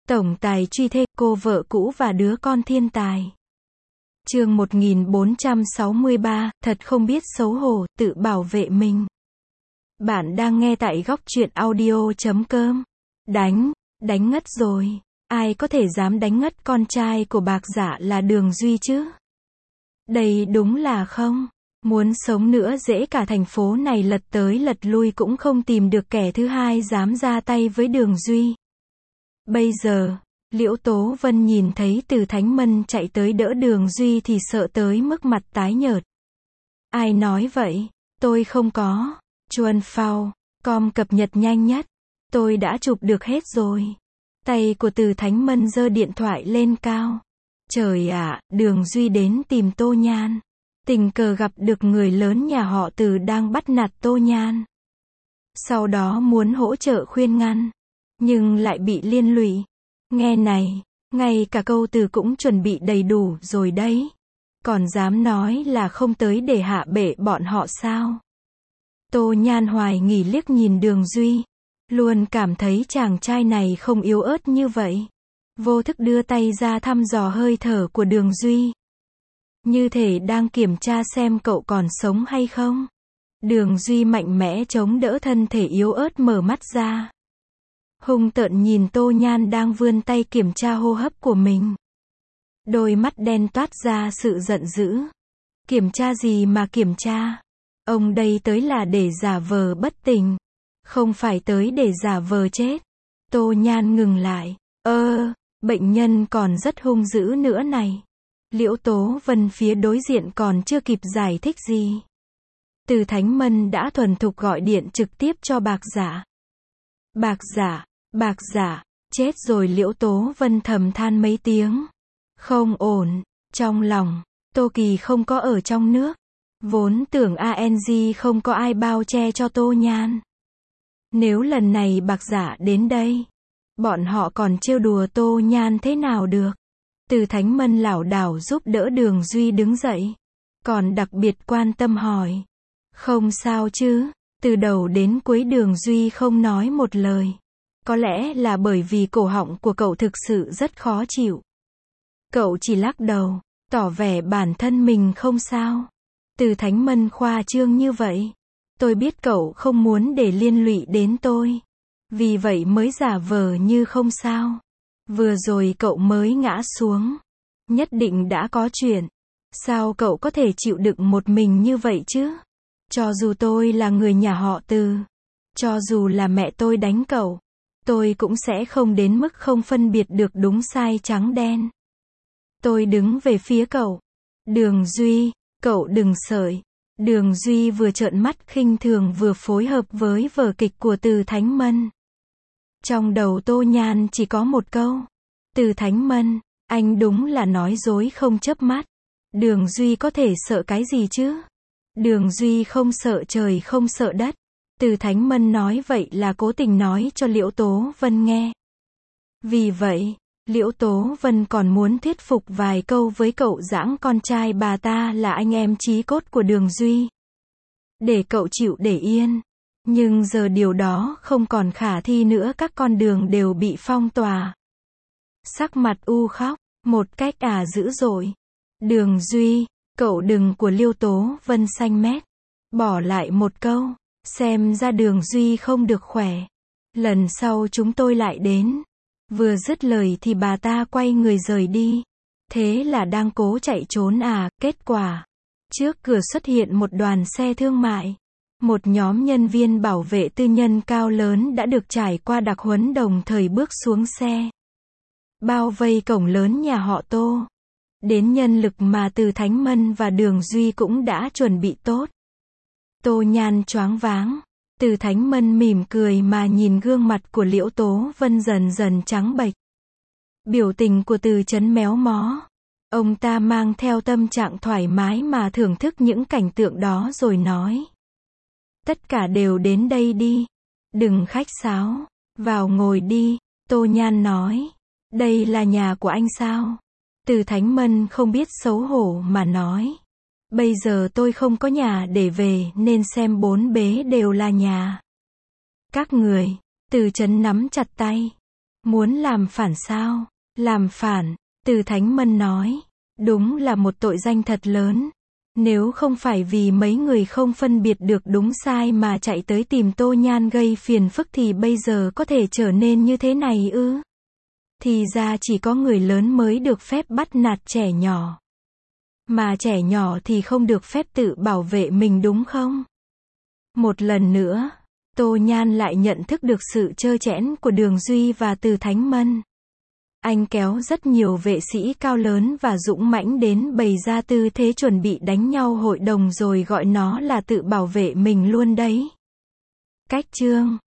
Tổng tài truy thê, cô vợ cũ và đứa con thiên tài. Chương 1463, thật không biết xấu hổ, tự bảo vệ mình. Bạn đang nghe tại góc truyện audio.com. Đánh ngất rồi. Ai có thể dám đánh ngất con trai của Bạc Dạ là Đường Duy chứ? Đây đúng là không. Muốn sống nữa dễ, cả thành phố này lật tới lật lui cũng không tìm được kẻ thứ hai dám ra tay với Đường Duy. Bây giờ, Liễu Tố Vân nhìn thấy Từ Thánh Mân chạy tới đỡ Đường Duy thì sợ tới mức mặt tái nhợt. Ai nói vậy? Tôi không có. Chuan Phao, com cập nhật nhanh nhất. Tôi đã chụp được hết rồi. Tay của Từ Thánh Mân giơ điện thoại lên cao. Trời ạ, Đường Duy đến tìm Tô Nhan. Tình cờ gặp được người lớn nhà họ Từ đang bắt nạt Tô Nhan. Sau đó muốn hỗ trợ khuyên ngăn, nhưng lại bị liên lụy. Nghe này, ngay cả câu từ cũng chuẩn bị đầy đủ rồi đấy. Còn dám nói là không tới để hạ bệ bọn họ sao? Tô Nhan hoài nghi liếc nhìn Đường Duy. Luôn cảm thấy chàng trai này không yếu ớt như vậy. Vô thức đưa tay ra thăm dò hơi thở của Đường Duy. Như thể đang kiểm tra xem cậu còn sống hay không. Đường Duy mạnh mẽ chống đỡ thân thể yếu ớt, mở mắt ra. Hung tợn nhìn Tô Nhan đang vươn tay kiểm tra hô hấp của mình. Đôi mắt đen toát ra sự giận dữ. Kiểm tra gì mà kiểm tra? Ông đây tới là để giả vờ bất tỉnh, không phải tới để giả vờ chết. Tô Nhan ngừng lại. Bệnh nhân còn rất hung dữ nữa này. Liễu Tố Vân phía đối diện còn chưa kịp giải thích gì. Từ Thánh Mân đã thuần thục gọi điện trực tiếp cho Bạc Dạ. Bạc Dạ, chết rồi. Liễu Tố Vân thầm than mấy tiếng. Không ổn. Trong lòng, Tô Kỳ không có ở trong nước. Vốn tưởng ANG không có ai bao che cho Tô Nhan. Nếu lần này Bạc Dạ đến đây, bọn họ còn trêu đùa Tô Nhan thế nào được. Từ Thánh Mân lảo đảo giúp đỡ Đường Duy đứng dậy. Còn đặc biệt quan tâm hỏi. Không sao chứ? Từ đầu đến cuối Đường Duy không nói một lời. Có lẽ là bởi vì cổ họng của cậu thực sự rất khó chịu. Cậu chỉ lắc đầu, tỏ vẻ bản thân mình không sao. Từ Thánh Mân khoa trương như vậy. Tôi biết cậu không muốn để liên lụy đến tôi. Vì vậy mới giả vờ như không sao. Vừa rồi cậu mới ngã xuống. Nhất định đã có chuyện. Sao cậu có thể chịu đựng một mình như vậy chứ? Cho dù tôi là người nhà họ Từ, cho dù là mẹ tôi đánh cậu, tôi cũng sẽ không đến mức không phân biệt được đúng sai trắng đen. Tôi đứng về phía cậu. Đường Duy, cậu đừng sợi. Đường Duy vừa trợn mắt khinh thường vừa phối hợp với vở kịch của Từ Thánh Mân. Trong đầu Tô Nhan chỉ có một câu. Từ Thánh Mân, anh đúng là nói dối không chớp mắt. Đường Duy có thể sợ cái gì chứ? Đường Duy không sợ trời không sợ đất. Từ Thánh Mân nói vậy là cố tình nói cho Liễu Tố Vân nghe. Vì vậy, Liễu Tố Vân còn muốn thuyết phục vài câu với cậu giãng con trai bà ta là anh em chí cốt của Đường Duy. Để cậu chịu để yên. Nhưng giờ điều đó không còn khả thi nữa, các con đường đều bị phong tỏa. Sắc mặt u khóc, một cách dữ dội. Đường Duy, cậu đừng, của Liễu Tố Vân xanh mét. Bỏ lại một câu, xem ra Đường Duy không được khỏe. Lần sau chúng tôi lại đến. Vừa dứt lời thì bà ta quay người rời đi. Thế là đang cố chạy trốn kết quả. Trước cửa xuất hiện một đoàn xe thương mại. Một nhóm nhân viên bảo vệ tư nhân cao lớn đã được trải qua đặc huấn đồng thời bước xuống xe. Bao vây cổng lớn nhà họ Tô. Đến nhân lực mà Từ Thánh Mân và Đường Duy cũng đã chuẩn bị tốt. Tô Nhan choáng váng. Từ Thánh Mân mỉm cười mà nhìn gương mặt của Liễu Tố Vân dần dần trắng bệch. Biểu tình của Từ Chấn méo mó. Ông ta mang theo tâm trạng thoải mái mà thưởng thức những cảnh tượng đó rồi nói. Tất cả đều đến đây đi. Đừng khách sáo. Vào ngồi đi. Tô Nhan nói. Đây là nhà của anh sao? Từ Thánh Mân không biết xấu hổ mà nói. Bây giờ tôi không có nhà để về nên xem bốn bế đều là nhà các người. Từ Chấn nắm chặt tay. Muốn làm phản sao? Làm phản, Từ Thánh Mân nói. Đúng là một tội danh thật lớn. Nếu không phải vì mấy người không phân biệt được đúng sai mà chạy tới tìm Tô Nhan gây phiền phức thì bây giờ có thể trở nên như thế này ư? Thì ra chỉ có người lớn mới được phép bắt nạt trẻ nhỏ. Mà trẻ nhỏ thì không được phép tự bảo vệ mình đúng không? Một lần nữa, Tô Nhan lại nhận thức được sự trơ trẽn của Đường Duy và Từ Thánh Mân. Anh kéo rất nhiều vệ sĩ cao lớn và dũng mãnh đến bày ra tư thế chuẩn bị đánh nhau hội đồng rồi gọi nó là tự bảo vệ mình luôn đấy. Cách chương